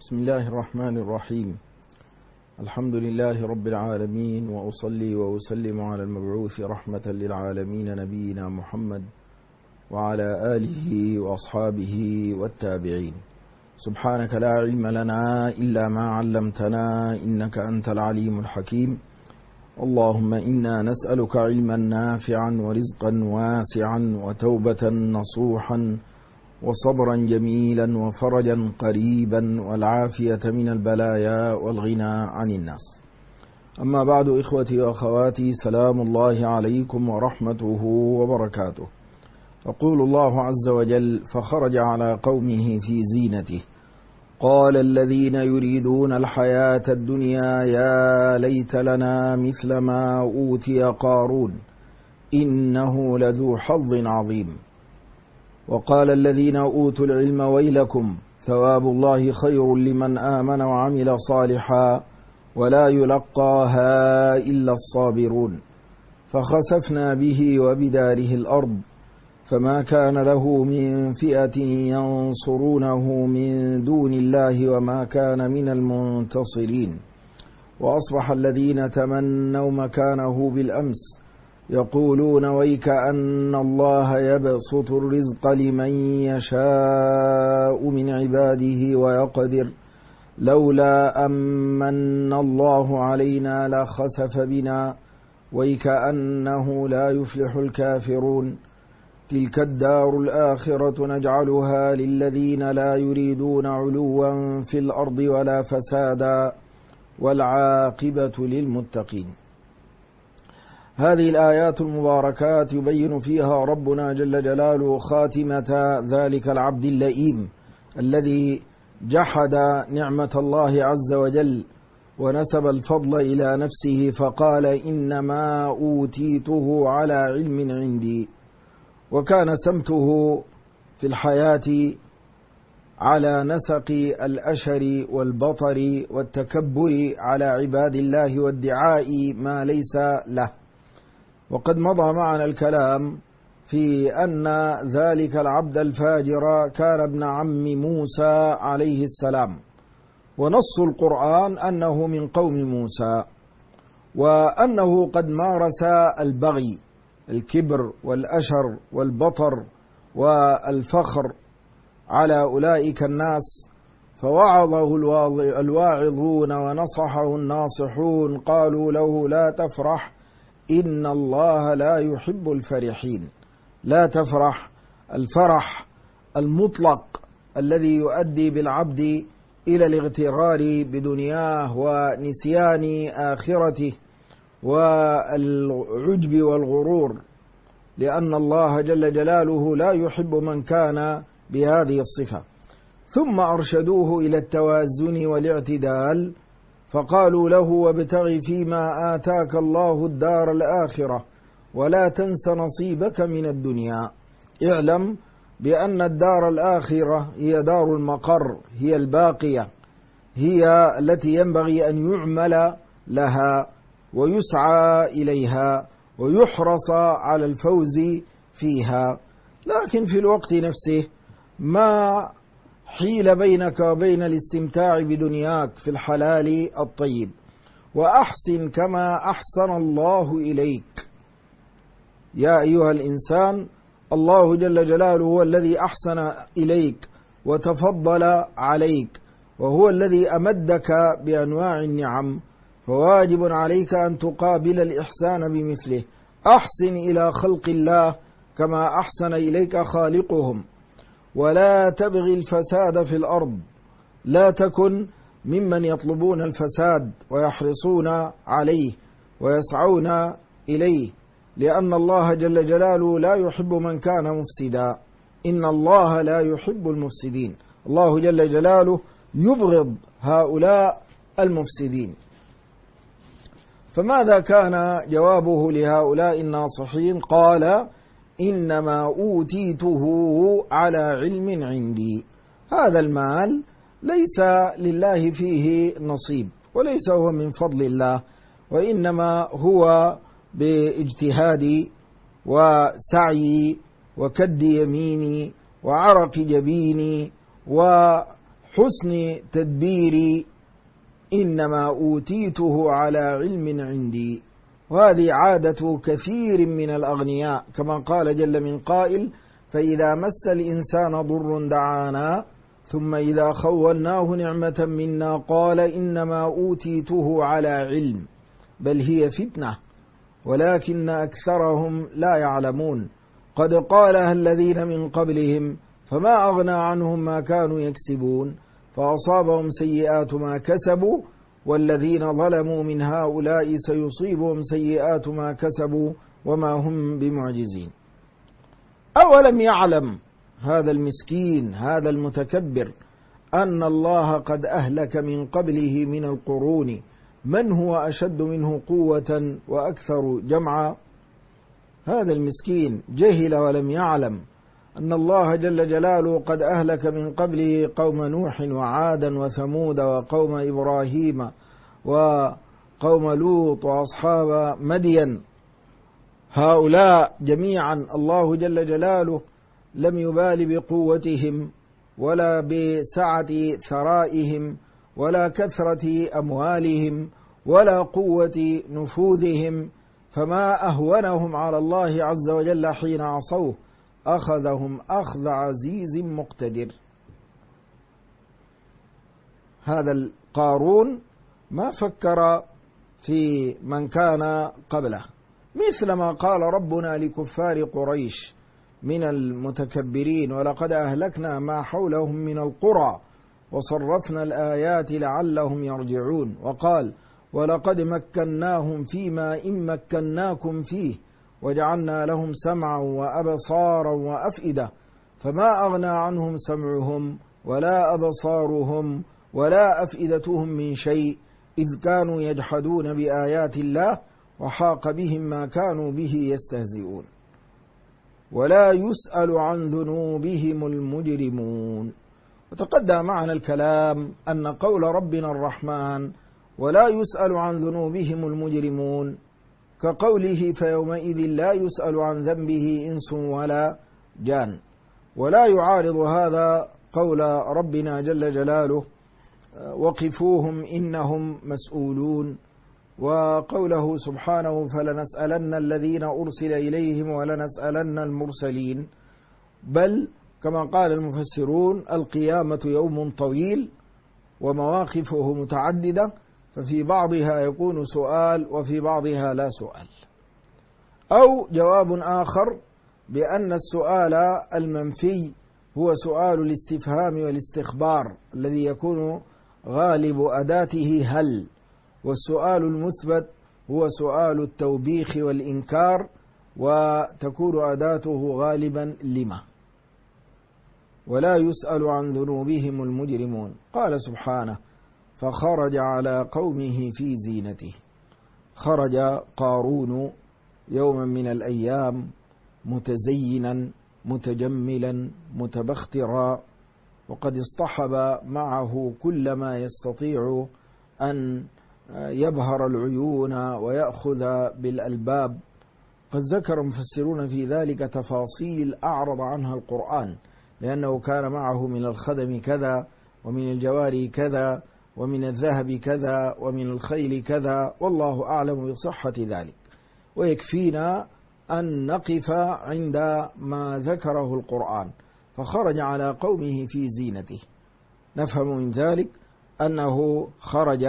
بسم الله الرحمن الرحيم. الحمد لله رب العالمين، وأصلي وأسلم على المبعوث رحمة للعالمين نبينا محمد وعلى آله وأصحابه والتابعين. سبحانك لا علم لنا إلا ما علمتنا إنك أنت العليم الحكيم. اللهم إنا نسألك علما نافعا ورزقا واسعا وتوبة نصوحا وصبرا جميلا وفرجا قريبا والعافية من البلايا والغنى عن الناس. أما بعد، إخوتي وأخواتي، سلام الله عليكم ورحمته وبركاته. يقول الله عز وجل: فخرج على قومه في زينته قال الذين يريدون الحياة الدنيا يا ليت لنا مثل ما أوتي قارون إنه لذو حظ عظيم. وقال الذين أوتوا العلم ويلكم ثواب الله خير لمن آمن وعمل صالحا ولا يلقاها إلا الصابرون. فخسفنا به وبداره الأرض فما كان له من فئة ينصرونه من دون الله وما كان من المنتصرين. وأصبح الذين تمنوا مكانه بالأمس يقولون ويكأن الله يبسط الرزق لمن يشاء من عباده ويقدر لولا أمن الله علينا لخسف بنا ويكأنه لا يفلح الكافرون. تلك الدار الآخرة نجعلها للذين لا يريدون علوا في الأرض ولا فسادا والعاقبة للمتقين. هذه الآيات المباركات يبين فيها ربنا جل جلاله خاتمة ذلك العبد اللئيم الذي جحد نعمة الله عز وجل ونسب الفضل إلى نفسه فقال إنما أوتيته على علم عندي. وكان سمته في الحياة على نسق الأشر والبطر والتكبر على عباد الله وادعاء ما ليس له. وقد مضى معنا الكلام في أن ذلك العبد الفاجر كان ابن عم موسى عليه السلام، ونص القرآن أنه من قوم موسى، وأنه قد مارس البغي، الكبر والأشر والبطر والفخر على أولئك الناس. فوعظه الواعظون ونصحه الناصحون، قالوا له لا تفرح إن الله لا يحب الفرحين. لا تفرح، الفرح المطلق الذي يؤدي بالعبد إلى الاغترار بدنياه ونسيان آخرته والعجب والغرور، لأن الله جل جلاله لا يحب من كان بهذه الصفة. ثم أرشدوه إلى التوازن والاعتدال فقالوا له وابتغ فيما آتاك الله الدار الآخرة ولا تنس نصيبك من الدنيا. اعلم بأن الدار الآخرة هي دار المقر، هي الباقية، هي التي ينبغي أن يعمل لها ويسعى إليها ويحرص على الفوز فيها. لكن في الوقت نفسه ما حيل بينك وبين الاستمتاع بدنياك في الحلال الطيب. وأحسن كما أحسن الله إليك. يا أيها الإنسان، الله جل جلاله هو الذي أحسن إليك وتفضل عليك، وهو الذي أمدك بأنواع النعم، فواجب عليك أن تقابل الإحسان بمثله. أحسن إلى خلق الله كما أحسن إليك خالقهم، ولا تبغي الفساد في الأرض. لا تكن ممن يطلبون الفساد ويحرصون عليه ويسعون إليه، لأن الله جل جلاله لا يحب من كان مفسدا. إن الله لا يحب المفسدين. الله جل جلاله يبغض هؤلاء المفسدين. فماذا كان جوابه لهؤلاء الناصحين؟ قال إنما أوتيته على علم عندي. هذا المال ليس لله فيه نصيب، وليس هو من فضل الله، وإنما هو باجتهادي وسعي وكد يميني وعرق جبيني حسن تدبيري إنما أوتيته على علم عندي. وهذه عادة كثير من الأغنياء، كما قال جل من قائل: فإذا مس الإنسان ضر دعانا ثم إذا خولناه نعمة منا قال إنما أوتيته على علم بل هي فتنة ولكن أكثرهم لا يعلمون. قد قالها الذين من قبلهم فما أغنى عنهم ما كانوا يكسبون فأصابهم سيئات ما كسبوا والذين ظلموا من هؤلاء سيصيبهم سيئات ما كسبوا وما هم بمعجزين. أولم يعلم هذا المسكين هذا المتكبر أن الله قد أهلك من قبله من القرون من هو أشد منه قوة وأكثر جمعا؟ هذا المسكين جهل ولم يعلم أن الله جل جلاله قد أهلك من قبله قوم نوح وعادا وثمود وقوم إبراهيم وقوم لوط وأصحاب مدين. هؤلاء جميعا الله جل جلاله لم يبال بقوتهم ولا بسعة ثرائهم ولا كثرة أموالهم ولا قوة نفوذهم، فما أهونهم على الله عز وجل حين عصوه، أخذهم أخذ عزيز مقتدر. هذا القارون ما فكر في من كان قبله، مثل ما قال ربنا لكفار قريش من المتكبرين: ولقد أهلكنا ما حولهم من القرى وصرفنا الآيات لعلهم يرجعون. وقال: ولقد مكناهم فيما إن مكناكم فيه وجعلنا لهم سمعا وأبصارا وأفئدة فما أغنى عنهم سمعهم ولا أبصارهم ولا أفئدتهم من شيء إذ كانوا يجحدون بآيات الله وحاق بهم ما كانوا به يستهزئون ولا يسأل عن ذنوبهم المجرمون. وتقدم معنا الكلام أن قول ربنا الرحمن ولا يسأل عن ذنوبهم المجرمون كقوله فيومئذ لا يسأل عن ذنبه إنس ولا جان، ولا يعارض هذا قول ربنا جل جلاله وقفوهم إنهم مسؤولون، وقوله سبحانه فلنسألن الذين أرسل إليهم ولنسألن المرسلين. بل كما قال المفسرون القيامة يوم طويل ومواقفه متعددة، ففي بعضها يكون سؤال وفي بعضها لا سؤال. أو جواب آخر بأن السؤال المنفي هو سؤال الاستفهام والاستخبار الذي يكون غالب أداته هل، والسؤال المثبت هو سؤال التوبيخ والإنكار وتكون أداته غالبا لما. ولا يسأل عن ذنوبهم المجرمون. قال سبحانه فخرج على قومه في زينته. خرج قارون يوما من الأيام متزينا متجملا متبخترا، وقد اصطحب معه كل ما يستطيع أن يبهر العيون ويأخذ بالألباب. قد ذكر مفسرون في ذلك تفاصيل أعرض عنها القرآن، لأنه كان معه من الخدم كذا ومن الجواري كذا ومن الذهب كذا ومن الخيل كذا، والله أعلم بصحة ذلك. ويكفينا أن نقف عند ما ذكره القرآن فخرج على قومه في زينته. نفهم من ذلك أنه خرج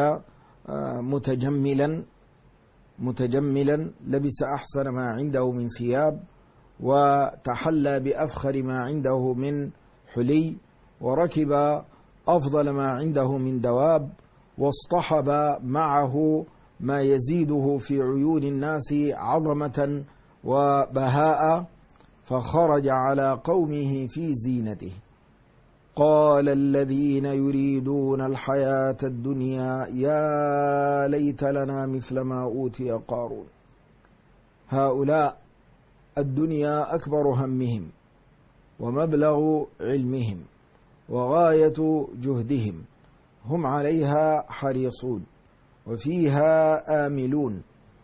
متجملا لبس أحسن ما عنده من ثياب وتحلى بأفخر ما عنده من حلي وركب أفضل ما عنده من دواب واصطحب معه ما يزيده في عيون الناس عظمة وبهاء، فخرج على قومه في زينته. قال الذين يريدون الحياة الدنيا يا ليت لنا مثل ما أوتي قارون. هؤلاء الدنيا أكبر همهم ومبلغ علمهم وغاية جهدهم، هم عليها حريصون وفيها آملون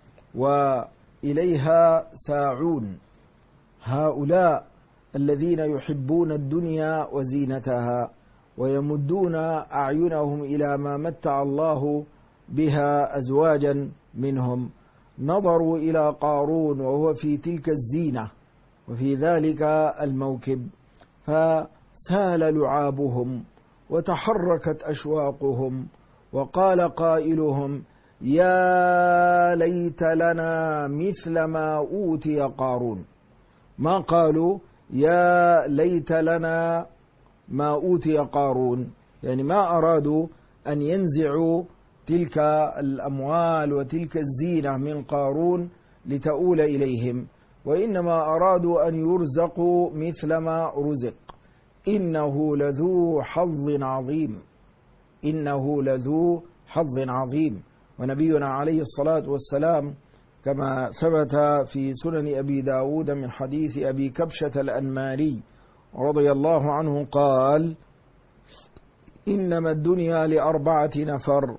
وإليها ساعون. هؤلاء الذين يحبون الدنيا وزينتها ويمدون أعينهم إلى ما متع الله بها أزواجا منهم. نظروا إلى قارون وهو في تلك الزينة وفي ذلك الموكب، فسال لعابهم وتحركت أشواقهم، وقال قائلهم: يا ليت لنا مثل ما أوتي قارون. ما قالوا يا ليت لنا ما أوتي قارون، يعني ما أرادوا أن ينزعوا تلك الأموال وتلك الزينة من قارون لتؤول إليهم، وإنما أرادوا أن يرزقوا مثل ما رزق. إنه لذو حظ عظيم، إنه لذو حظ عظيم. ونبينا عليه الصلاة والسلام كما ثبت في سنن أبي داود من حديث أبي كبشة الأنماري رضي الله عنه قال: إنما الدنيا ل4 نفر،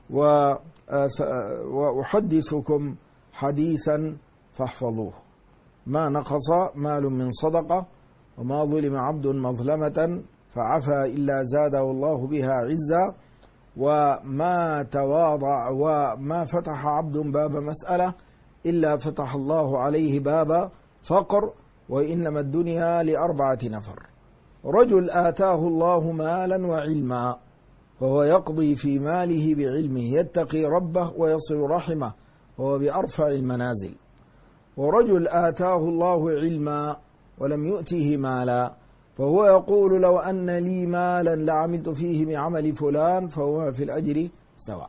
وأحدثكم حديثا فاحفظوه: ما نقص مال من صدقة، وما ظلم عبد مظلمة فعفى إلا زاده الله بها عزا، وما تواضع وما فتح عبد باب مسألة إلا فتح الله عليه باب فقر. وإنما الدنيا ل4 نفر: رجل آتاه الله مالا وعلما فهو يقضي في ماله بعلمه، يتقي ربه ويصل رحمه وهو بأرفع المنازل. ورجل آتاه الله علما ولم يؤته مالا فهو يقول: لو أن لي مالا لعملت فيه بعمل فلان، فهو في الأجر سواء.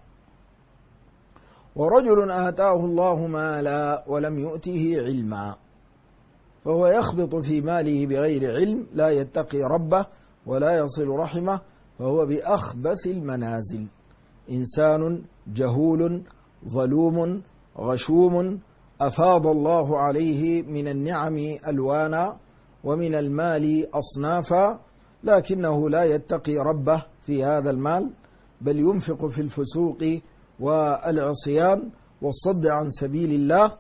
ورجل آتاه الله مالا ولم يؤته علما فهو يخبط في ماله بغير علم، لا يتقي ربه ولا يصل رحمه، فهو بأخبث المنازل. إنسان جهول ظلوم غشوم، أفاض الله عليه من النعم ألوانا ومن المال أصنافا، لكنه لا يتقي ربه في هذا المال، بل ينفق في الفسوق والعصيان والصد عن سبيل الله،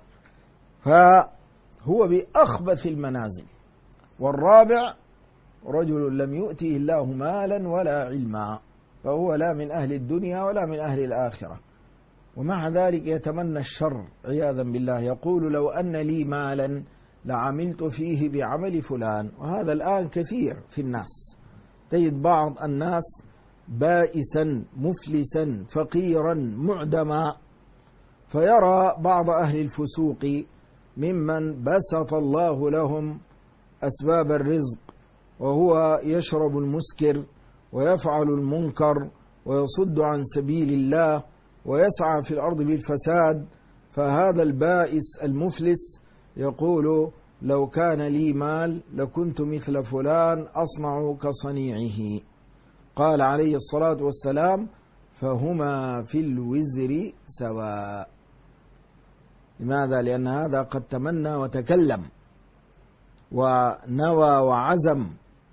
فهو بأخبث المنازل. والرابع: رجل لم يؤته الله مالا ولا علما فهو لا من أهل الدنيا ولا من أهل الآخرة، ومع ذلك يتمنى الشر عياذا بالله، يقول: لو أن لي مالا لعملت فيه بعمل فلان. وهذا الآن كثير في الناس، تجد بعض الناس بائسا مفلسا فقيرا معدما، فيرى بعض أهل الفسوق ممن بسط الله لهم أسباب الرزق وهو يشرب المسكر ويفعل المنكر ويصد عن سبيل الله ويسعى في الأرض بالفساد، فهذا البائس المفلس يقول: لو كان لي مال لكنت مثل فلان أصنع كصنيعه. قال عليه الصلاة والسلام: فهما في الوزر سواء. لماذا؟ لأن هذا قد تمنى وتكلم ونوى وعزم.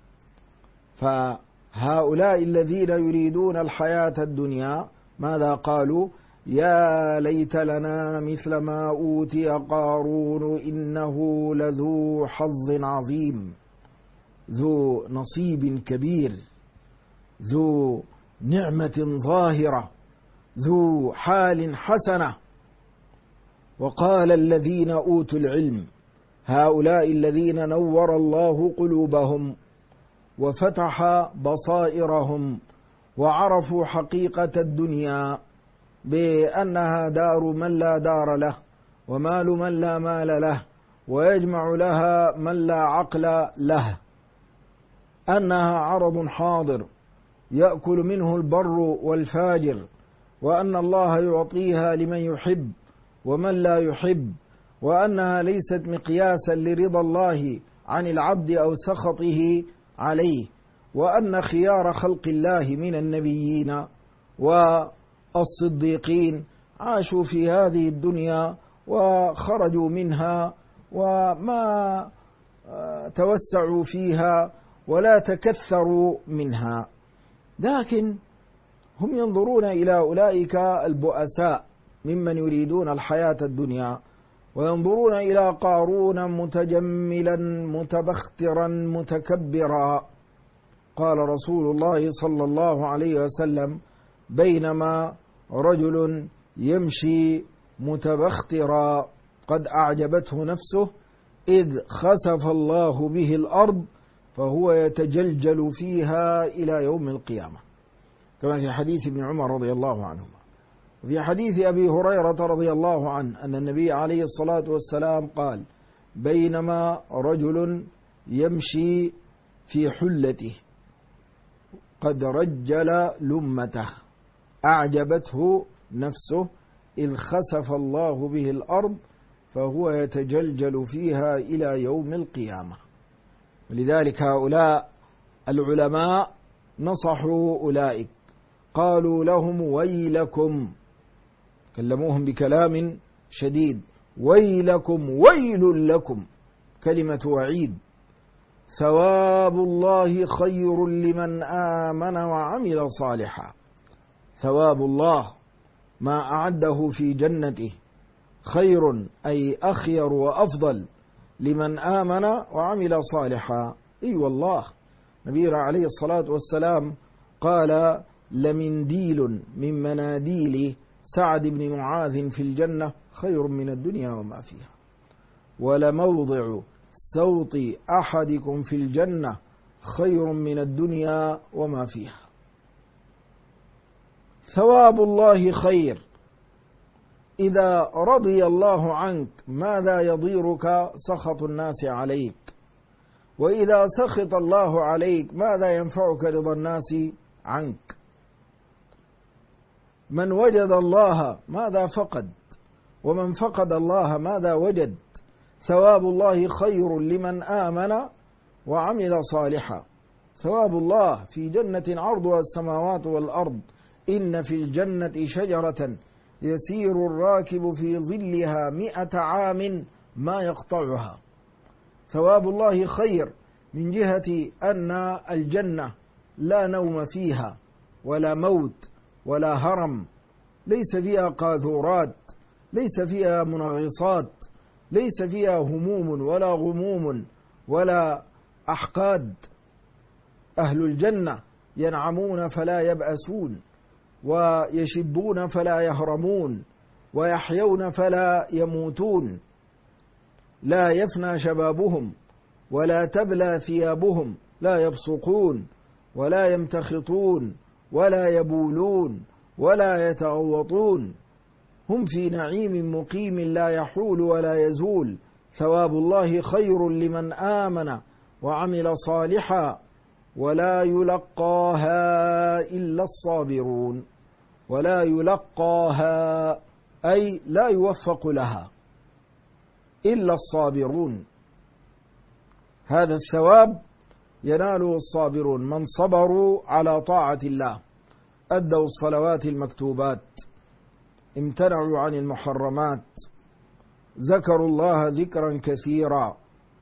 فهؤلاء الذين يريدون الحياة الدنيا ماذا قالوا؟ يا ليت لنا مثل ما أوتي قارون إنه لذو حظ عظيم، ذو نصيب كبير، ذو نعمة ظاهرة، ذو حال حسنة. وقال الذين أوتوا العلم، هؤلاء الذين نور الله قلوبهم وفتح بصائرهم وعرفوا حقيقة الدنيا بأنها دار من لا دار له ومال من لا مال له ويجمع لها من لا عقل له، أنها عرض حاضر يأكل منه البر والفاجر، وأن الله يعطيها لمن يحب ومن لا يحب، وأنها ليست مقياسا لرضا الله عن العبد أو سخطه عليه، وأن خيار خلق الله من النبيين والصديقين عاشوا في هذه الدنيا وخرجوا منها وما توسعوا فيها ولا تكثروا منها، لكن هم ينظرون إلى أولئك البؤساء ممن يريدون الحياة الدنيا، وينظرون إلى قارون متجملا متبخترا متكبرا. قال رسول الله صلى الله عليه وسلم: بينما رجل يمشي متبخترا قد أعجبته نفسه إذ خسف الله به الأرض فهو يتجلجل فيها إلى يوم القيامة، كما في حديث ابن عمر رضي الله عنهما. وفي حديث أبي هريرة رضي الله عنه أن النبي عليه الصلاة والسلام قال: بينما رجل يمشي في حلته قد رجل لمته أعجبته نفسه إذ خسف الله به الأرض فهو يتجلجل فيها إلى يوم القيامة. ولذلك هؤلاء العلماء نصحوا أولئك، قالوا لهم: ويلكم، كلموهم بكلام شديد: ويلكم، ويل لكم، كلمة وعيد. ثواب الله خير لمن آمن وعمل صالحا. ثواب الله ما أعده في جنته خير، أي أخير وأفضل، لمن آمن وعمل صالحا. أي والله، نبينا عليه الصلاة والسلام قال: لمنديل من مناديل سعد بن معاذ في الجنة خير من الدنيا وما فيها، ولموضع سوط أحدكم في الجنة خير من الدنيا وما فيها. ثواب الله خير. إذا رضي الله عنك ماذا يضيرك سخط الناس عليك؟ وإذا سخط الله عليك ماذا ينفعك رضا الناس عنك؟ من وجد الله ماذا فقد؟ ومن فقد الله ماذا وجد؟ ثواب الله خير لمن آمن وعمل صالحا. ثواب الله في جنة عرضها السماوات والأرض، إن في الجنة شجرة يسير الراكب في ظلها 100 عام ما يقطعها. ثواب الله خير من جهة أن الجنة لا نوم فيها ولا موت ولا هرم، ليس فيها قاذورات، ليس فيها منغصات، ليس فيها هموم ولا غموم ولا أحقاد. أهل الجنة ينعمون فلا يبأسون، ويشبون فلا يهرمون، ويحيون فلا يموتون، لا يفنى شبابهم ولا تبلى ثيابهم، لا يبصقون ولا يمتخطون ولا يبولون ولا يتغوطون، هم في نعيم مقيم لا يحول ولا يزول. ثواب الله خير لمن آمن وعمل صالحا ولا يلقاها إلا الصابرون. ولا يلقاها أي لا يوفق لها إلا الصابرون. هذا الثواب يناله الصابرون، من صبروا على طاعة الله، أدوا الصلوات المكتوبات، امتنعوا عن المحرمات، ذكروا الله ذكرا كثيرا،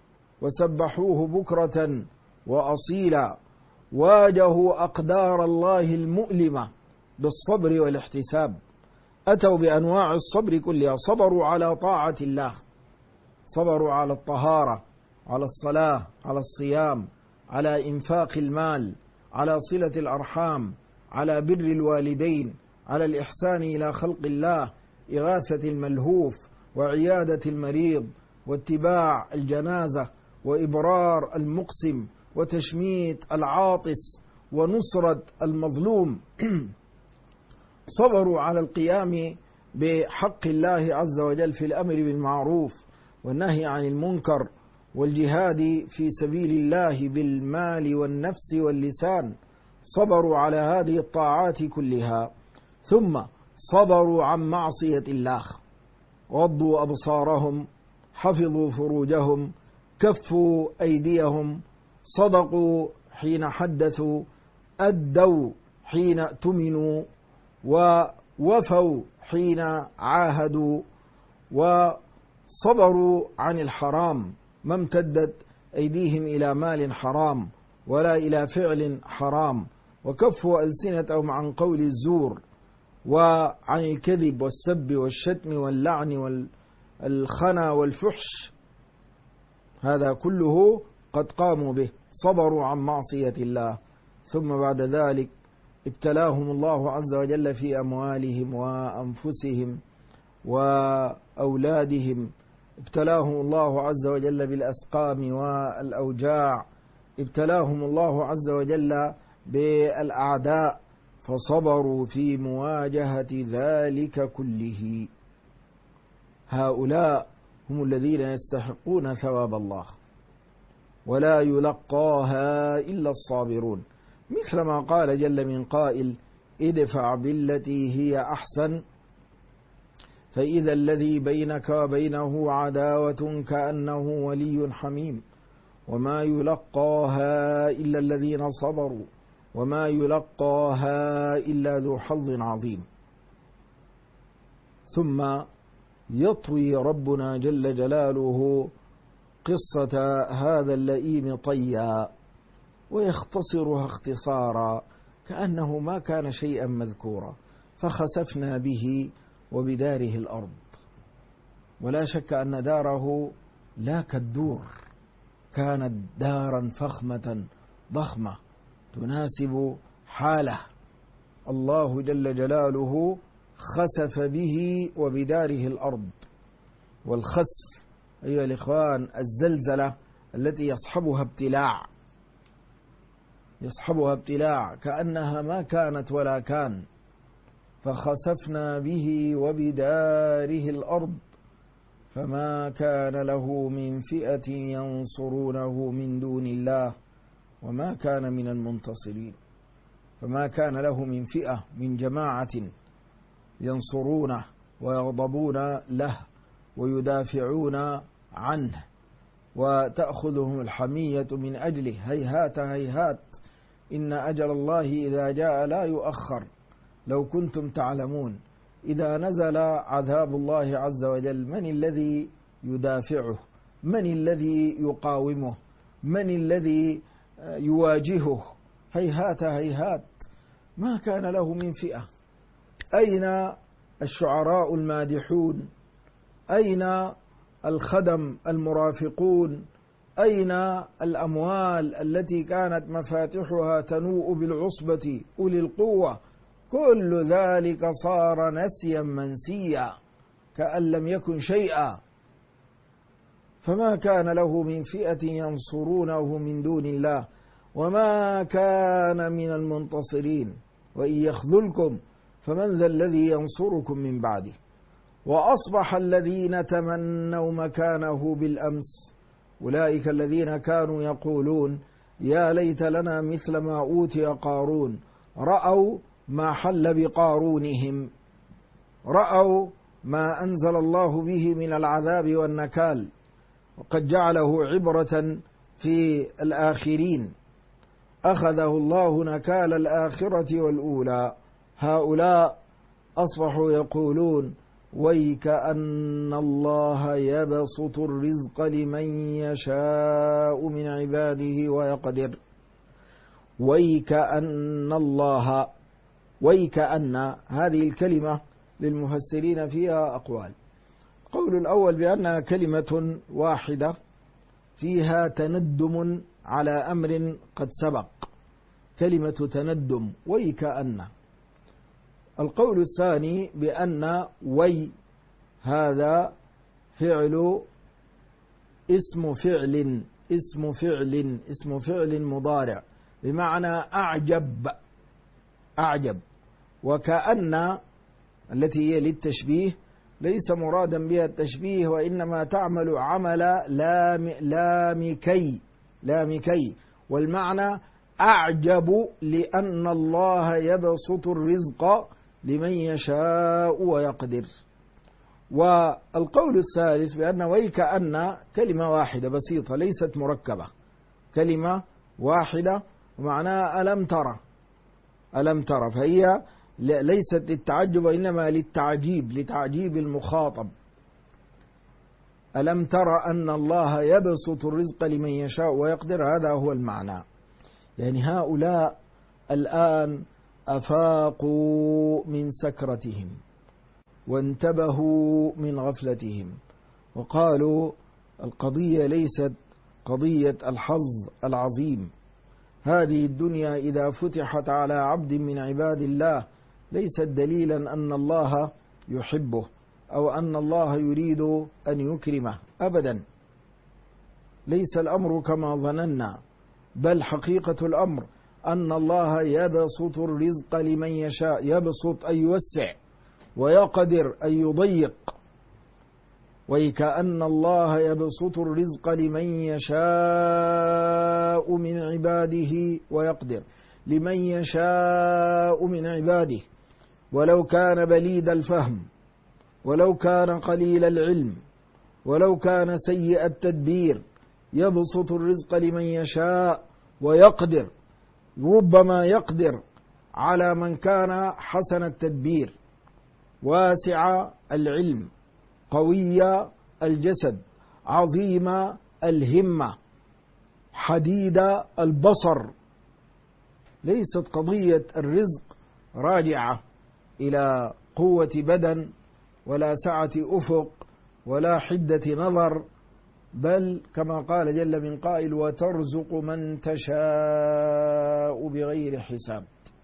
وسبحوه بكرة وأصيلا، واجهوا أقدار الله المؤلمة بالصبر والاحتساب، أتوا بأنواع الصبر كلها، صبروا على طاعة الله، صبروا على الطهارة، على الصلاة، على الصيام، على إنفاق المال، على صلة الأرحام، على بر الوالدين، على الإحسان إلى خلق الله، إغاثة الملهوف، وعيادة المريض، واتباع الجنازة، وإبرار المقسم، وتشميت العاطس، ونصرة المظلوم. صبروا على القيام بحق الله عز وجل في الأمر بالمعروف والنهي عن المنكر، والجهاد في سبيل الله بالمال والنفس واللسان. صبروا على هذه الطاعات كلها، ثم صبروا عن معصية الله، غضوا أبصارهم، حفظوا فروجهم، كفوا أيديهم، صدقوا حين حدثوا، أدوا حين اؤتمنوا، ووفوا حين عاهدوا، وصبروا عن الحرام، ما امتدت أيديهم إلى مال حرام ولا إلى فعل حرام، وكفوا ألسنتهم عن قول الزور وعن الكذب والسب والشتم واللعن والخنا والفحش. هذا كله قد قاموا به، صبروا عن معصية الله. ثم بعد ذلك ابتلاهم الله عز وجل في أموالهم وأنفسهم وأولادهم، ابتلاهم الله عز وجل بالأسقام والأوجاع، ابتلاهم الله عز وجل بالأعداء، فصبروا في مواجهة ذلك كله. هؤلاء هم الذين يستحقون ثواب الله، ولا يلقاها إلا الصابرون، مثل ما قال جل من قائل: ادفع بالتي هي أحسن فإذا الذي بينك وبينه عداوة كأنه ولي حميم، وما يلقاها إلا الذين صبروا وما يلقاها إلا ذو حظ عظيم. ثم يطوي ربنا جل جلاله قصة هذا اللئيم طيا ويختصرها اختصارا كأنه ما كان شيئا مذكورا: فخسفنا به وبداره الأرض. ولا شك أن داره لا كالدور، كانت دارا فخمة ضخمة تناسب حاله. الله جل جلاله خسف به وبداره الأرض. والخسف أيها الإخوان الزلزلة التي يصحبها ابتلاع كأنها ما كانت ولا كان. فخسفنا به وبداره الأرض فما كان له من فئة ينصرونه من دون الله وما كان من المنتصرين. فما كان له من فئة، من جماعة ينصرونه ويغضبون له ويدافعون عنه وتأخذهم الحمية من أجله. هيهات هيهات، إن أجل الله إذا جاء لا يؤخر، لو كنتم تعلمون. إذا نزل عذاب الله عز وجل من الذي يدافعه؟ من الذي يقاومه؟ من الذي يواجهه؟ هيهات هيهات، ما كان له من فئة. أين الشعراء المادحون؟ أين الخدم المرافقون؟ أين الأموال التي كانت مفاتحها تنوء بالعصبة أولي القوة؟ كل ذلك صار نسيا منسيا كأن لم يكن شيئا. فما كان له من فئة ينصرونه من دون الله وما كان من المنتصرين، وإن يخذلكم فمن ذا الذي ينصركم من بعده. وأصبح الذين تمنوا مكانه بالأمس أولئك الذين كانوا يقولون يا ليت لنا مثل ما أوتي قارون، رأوا ما حل بقارونهم، رأوا ما أنزل الله به من العذاب والنكال، وقد جعله عبرة في الآخرين. أخذه الله نكال الآخرة والأولى. هؤلاء أصبحوا يقولون ويك أن الله يبسط الرزق لمن يشاء من عباده ويقدر. ويك أن الله، ويك أن هذه الكلمة للمفسرين فيها أقوال. القول الأول بأنها كلمة واحدة فيها تندم على أمر قد سبق، كلمة تندم ويك أن. القول الثاني بأن وي هذا فعل اسم فعل مضارع بمعنى أعجب. وكأن التي هي للتشبيه ليس مرادا بها التشبيه، وإنما تعمل عمل لامكي، والمعنى أعجب لأن الله يبسط الرزق لمن يشاء ويقدر. والقول الثالث بأن ويك أن كلمة واحدة بسيطة ليست مركبة، كلمة واحدة ومعناها ألم ترى، فهي ليست للتعجب وإنما لتعجيب المخاطب. ألم ترى أن الله يبسط الرزق لمن يشاء ويقدر، هذا هو المعنى. يعني هؤلاء الآن أفاقوا من سكرتهم وانتبهوا من غفلتهم وقالوا القضية ليست قضية الحظ العظيم، هذه الدنيا إذا فتحت على عبد من عباد الله ليست دليلا أن الله يحبه أو أن الله يريد أن يكرمه أبدا. ليس الأمر كما ظننا، بل حقيقة الأمر أن الله يبسط الرزق لمن يشاء، يبسط أن يوسع، ويقدر أن يضيق. وكأن الله يبسط الرزق لمن يشاء من عباده ويقدر لمن يشاء من عباده، ولو كان بليد الفهم، ولو كان قليل العلم، ولو كان سيء التدبير، يبسط الرزق لمن يشاء ويقدر. ربما يقدر على من كان حسن التدبير، واسع العلم، قوي الجسد، عظيم الهمة، حديد البصر. ليست قضية الرزق راجعة إلى قوة بدن ولا سعة أفق ولا حدة نظر، بل كما قال جل من قائل: وترزق من تشاء بغير حساب.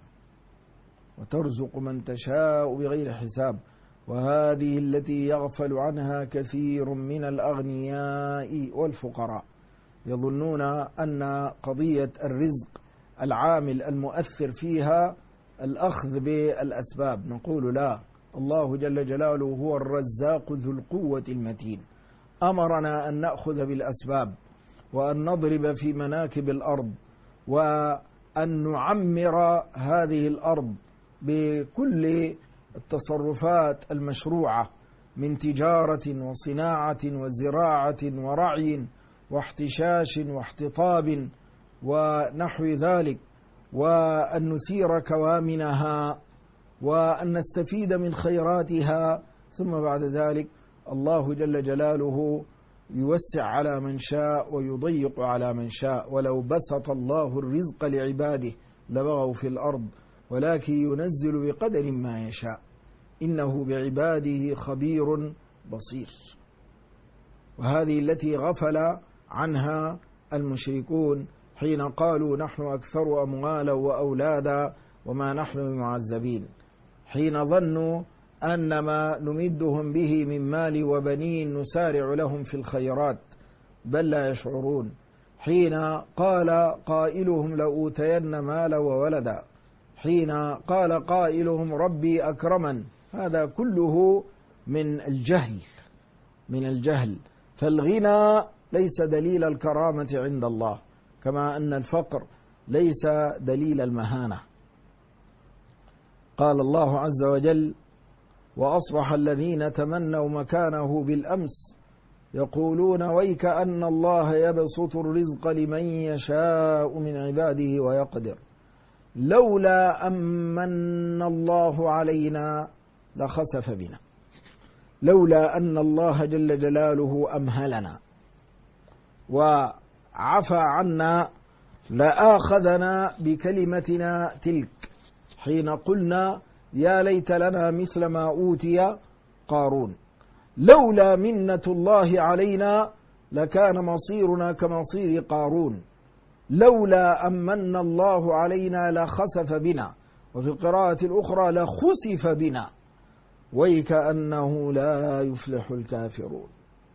وترزق من تشاء بغير حساب. وهذه التي يغفل عنها كثير من الأغنياء والفقراء، يظنون أن قضية الرزق العامل المؤثر فيها الأخذ بالأسباب. نقول لا، الله جل جلاله هو الرزاق ذو القوة المتين، أمرنا أن نأخذ بالأسباب، وأن نضرب في مناكب الأرض، وأن نعمر هذه الأرض بكل التصرفات المشروعة من تجارة وصناعة وزراعة ورعي واحتشاش واحتطاب ونحو ذلك، وأن نثير كوامنها وأن نستفيد من خيراتها. ثم بعد ذلك الله جل جلاله يوسع على من شاء ويضيق على من شاء. ولو بسط الله الرزق لعباده لبغوا في الأرض، ولكن ينزل بقدر ما يشاء، إنه بعباده خبير بصير. وهذه التي غفل عنها المشركون حين قالوا: نحن أكثر أموالا وأولادا وما نحن بمعذبين، حين ظنوا أن ما نمدهم به من مال وبنين نسارع لهم في الخيرات، بل لا يشعرون. حين قال قائلهم: لأوتين مالا وولدا، حين قال قائلهم: ربي أكرمن. هذا كله من الجهل. فالغنى ليس دليل الكرامة عند الله، كما أن الفقر ليس دليل المهانة. قال الله عز وجل: وأصبح الذين تمنوا مكانه بالأمس يقولون ويك أن الله يبسط الرزق لمن يشاء من عباده ويقدر لولا أمن الله علينا لخسف بنا، لولا أن الله جل جلاله أمهلنا وعفى عنا لآخذنا بكلمتنا تلك حين قلنا: يا ليت لنا مثل ما أوتي قارون. لولا منة الله علينا لكان مصيرنا كمصير قارون. لولا أمن الله علينا لخسف بنا، وفي القراءة الأخرى لخسف بنا، ويكأنه لا يفلح الكافرون.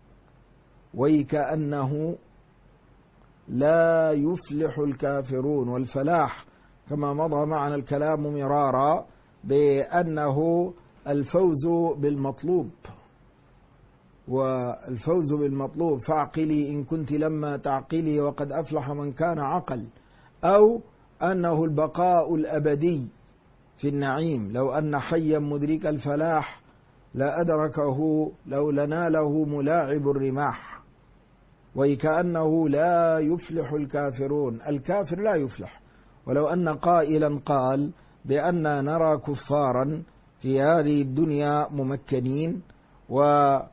ويكأنه لا يفلح الكافرون. والفلاح كما مضى معنا الكلام مرارا بأنه الفوز بالمطلوب، والفوز بالمطلوب فاعقلي إن كنت لما تعقلي وقد أفلح من كان عقل، أو أنه البقاء الأبدي في النعيم. لو أن حيا مدرك الفلاح لا أدركه لو لناله ملاعب الرماح. وكأنه لا يفلح الكافرون، الكافر لا يفلح. ولو أن قائلا قال بأن نرى كفارا في هذه الدنيا ممكنين وفي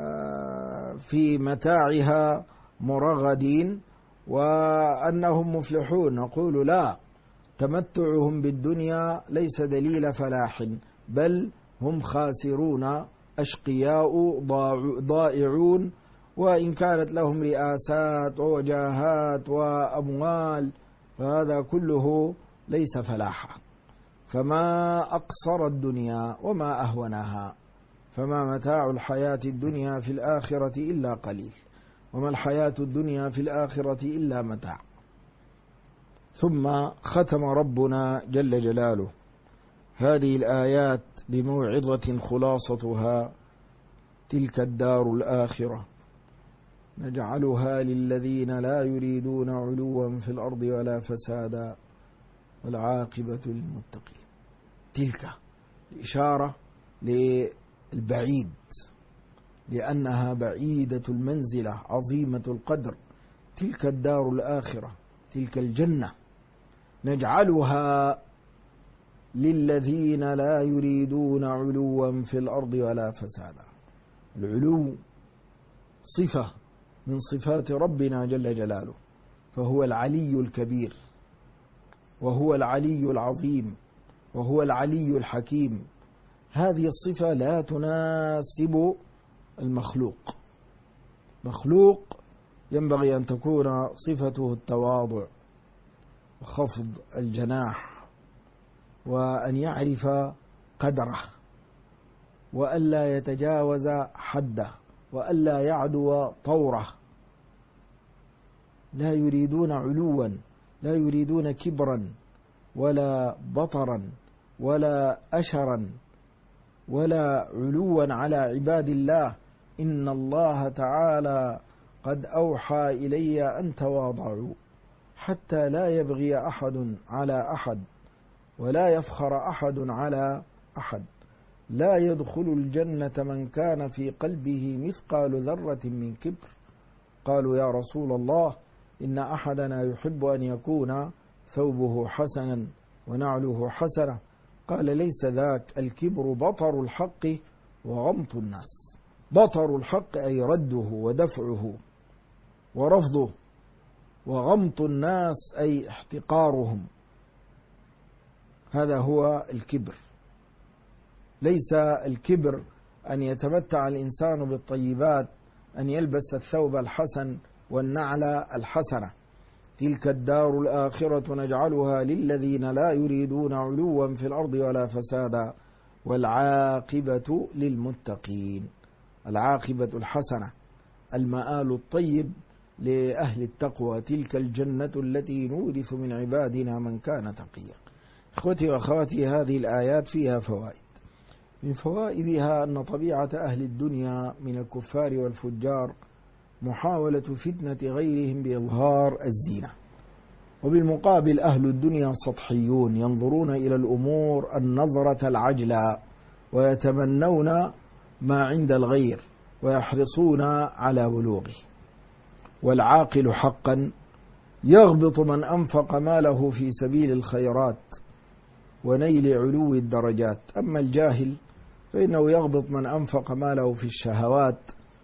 متاعها مرغدين وأنهم مفلحون، نقول لا، تمتعهم بالدنيا ليس دليل فلاح، بل هم خاسرون أشقياء ضائعون. وإن كانت لهم رئاسات ووجاهات وأموال فهذا كله ليس فلاحا. فما أقصر الدنيا وما أهونها، فما متاع الحياة الدنيا في الآخرة إلا قليل، وما الحياة الدنيا في الآخرة إلا متاع. ثم ختم ربنا جل جلاله هذه الآيات بموعظة خلاصتها: تلك الدار الآخرة نجعلها للذين لا يريدون علوا في الأرض ولا فسادا والعاقبة للمتقين. تلك الإشارة للبعيد، لأنها بعيدة المنزلة عظيمة القدر. تلك الدار الآخرة، تلك الجنة، نجعلها للذين لا يريدون علوا في الأرض ولا فسادا. العلو صفة من صفات ربنا جل جلاله، فهو العلي الكبير، وهو العلي العظيم، وهو العلي الحكيم. هذه الصفة لا تناسب المخلوق. مخلوق ينبغي أن تكون صفته التواضع وخفض الجناح، وأن يعرف قدره، وألا يتجاوز حده، وألا يعدو طوره. لا يريدون علوا، لا يريدون كبرا ولا بطرا ولا أشرا ولا علوا على عباد الله. إن الله تعالى قد أوحى إلي أن تواضعوا حتى لا يبغي أحد على أحد ولا يفخر أحد على أحد. لا يدخل الجنة من كان في قلبه مثقال ذرة من كبر. قالوا يا رسول الله إن أحدنا يحب أن يكون ثوبه حسنا ونعله حسنة. قال ليس ذاك، الكبر بطر الحق وغمط الناس. بطر الحق أي رده ودفعه ورفضه، وغمط الناس أي احتقارهم. هذا هو الكبر. ليس الكبر أن يتمتع الإنسان بالطيبات، أن يلبس الثوب الحسن والنعل الحسنة. تلك الدار الآخرة نجعلها للذين لا يريدون علوا في الأرض ولا فسادا والعاقبة للمتقين. العاقبة الحسنة، المآل الطيب لأهل التقوى. تلك الجنة التي نورث من عبادنا من كان تقيا. إخوتي وأخواتي، هذه الآيات فيها فوائد. من فوائدها أن طبيعة أهل الدنيا من الكفار والفجار محاولة فتنة غيرهم بإظهار الزينة، وبالمقابل أهل الدنيا سطحيون ينظرون إلى الأمور النظرة العجلة، ويتمنون ما عند الغير ويحرصون على بلوغه. والعاقل حقا يغبط من أنفق ماله في سبيل الخيرات ونيل علو الدرجات. أما الجاهل فإنه يغبط من أنفق ماله في الشهوات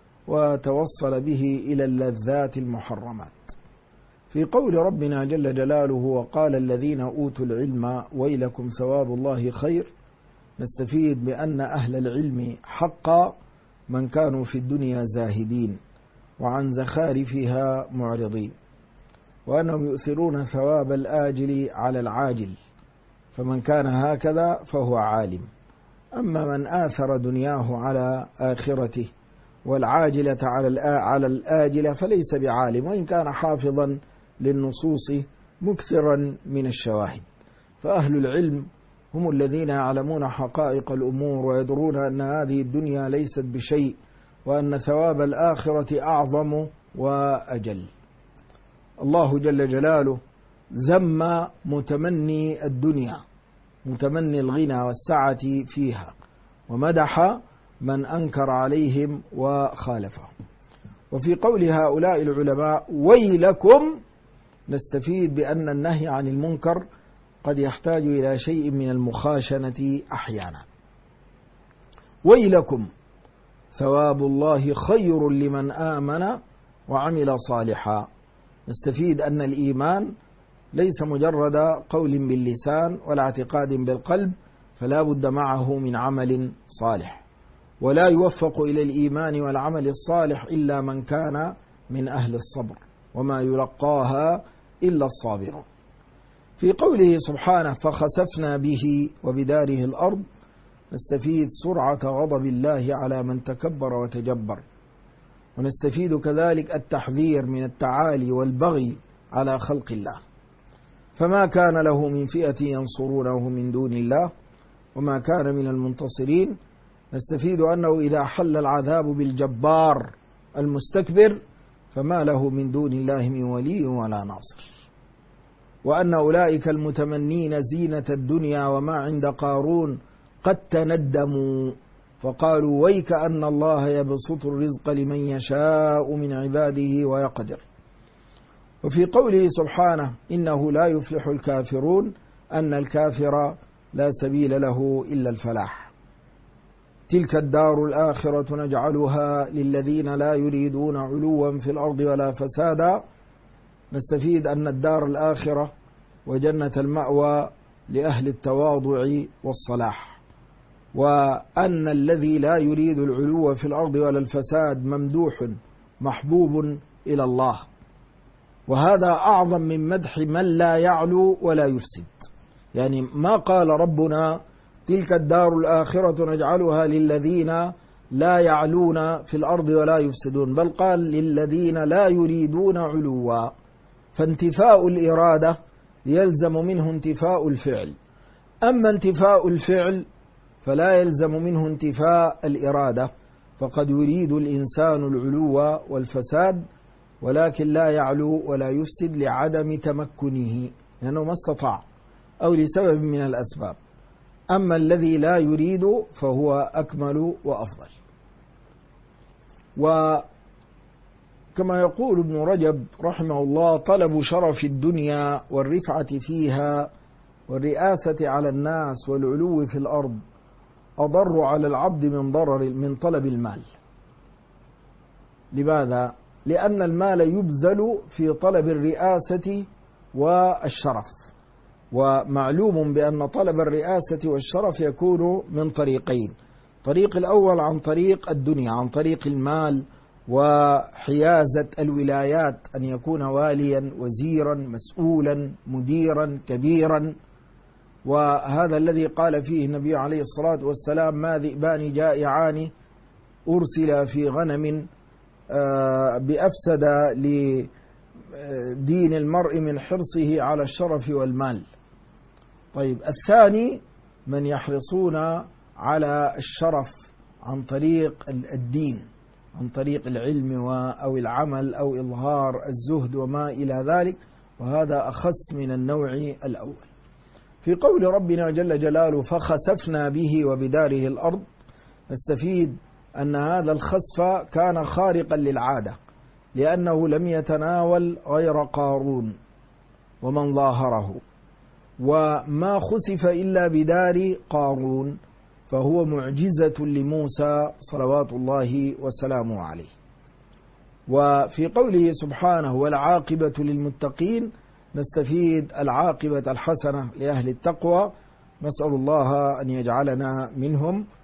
وتوصل به إلى اللذات المحرمات. في قول ربنا جل جلاله وقال الذين أوتوا العلم ويلكم ثواب الله خير، نستفيد بأن أهل العلم حقا من كانوا في الدنيا زاهدين وعن زخارفها معرضين، وأنهم يؤثرون ثواب الآجل على العاجل، فمن كان هكذا فهو عالم. أما من آثر دنياه على آخرته والعاجلة على الآجلة فليس بعالم، وإن كان حافظا للنصوص مكثرا من الشواهد. فأهل العلم هم الذين يعلمون حقائق الأمور ويدرون أن هذه الدنيا ليست بشيء، وأن ثواب الآخرة أعظم وأجل. الله جل جلاله ذم متمني الدنيا، متمني الغنى والسعة فيها، ومدح من أنكر عليهم وخالفهم. وفي قول هؤلاء العلماء ويلكم، نستفيد بأن النهي عن المنكر قد يحتاج إلى شيء من المخاشنة أحيانا. ويلكم ثواب الله خير لمن آمن وعمل صالحا. نستفيد أن الإيمان ليس مجرد قول باللسان ولا اعتقاد بالقلب، فلا بد معه من عمل صالح، ولا يوفق إلى الإيمان والعمل الصالح إلا من كان من أهل الصبر، وما يلقاها إلا الصابرون. في قوله سبحانه فخسفنا به وبداره الأرض نستفيد سرعة غضب الله على من تكبر وتجبر، ونستفيد كذلك التحذير من التعالي والبغي على خلق الله، فما كان له من فئة ينصرونه من دون الله وما كان من المنتصرين. نستفيد أنه إذا حل العذاب بالجبار المستكبر فما له من دون الله من ولي ولا ناصر، وأن أولئك المتمنين زينة الدنيا وما عند قارون قد تندموا فقالوا ويك أن الله يبسط الرزق لمن يشاء من عباده ويقدر. وفي قوله سبحانه إنه لا يفلح الكافرون أن الكافر لا سبيل له إلا الفلاح. تلك الدار الآخرة نجعلها للذين لا يريدون علوا في الأرض ولا فسادا. نستفيد أن الدار الآخرة وجنة المأوى لأهل التواضع والصلاح، وأن الذي لا يريد العلو في الأرض ولا الفساد ممدوح محبوب إلى الله، وهذا أعظم من مدح من لا يعلو ولا يفسد. يعني ما قال ربنا تلك الدار الآخرة نجعلها للذين لا يعلون في الأرض ولا يفسدون، بل قال للذين لا يريدون علوا، فانتفاء الإرادة يلزم منه انتفاء الفعل، أما انتفاء الفعل فلا يلزم منه انتفاء الإرادة، فقد يريد الإنسان العلو والفساد ولكن لا يعلو ولا يفسد لعدم تمكنه لأنه ما استطاع أو لسبب من الأسباب، أما الذي لا يريد فهو أكمل وأفضل. وكما يقول ابن رجب رحمه الله طلب شرف الدنيا والرفعة فيها والرئاسة على الناس والعلو في الأرض أضر على العبد من طلب المال. لماذا؟ لأن المال يبذل في طلب الرئاسة والشرف، ومعلوم بأن طلب الرئاسة والشرف يكون من طريقين: طريق الأول عن طريق الدنيا، عن طريق المال وحيازة الولايات، أن يكون واليا وزيرا مسؤولا مديرا كبيرا، وهذا الذي قال فيه النبي عليه الصلاة والسلام ما ذئبان جائعان أرسل في غنم بأفسد لدين المرء من حرصه على الشرف والمال. طيب، الثاني من يحرصون على الشرف عن طريق الدين، عن طريق العلم أو العمل أو إظهار الزهد وما إلى ذلك، وهذا أخص من النوع الأول. في قول ربنا جل جلاله فخسفنا به وبداره الأرض نستفيد أن هذا الخسف كان خارقا للعادة، لأنه لم يتناول غير قارون ومن ظاهره، وما خسف إلا بدار قارون، فهو معجزة لموسى صلوات الله وسلامه عليه. وفي قوله سبحانه والعاقبة للمتقين نستفيد العاقبة الحسنة لأهل التقوى. نسأل الله أن يجعلنا منهم،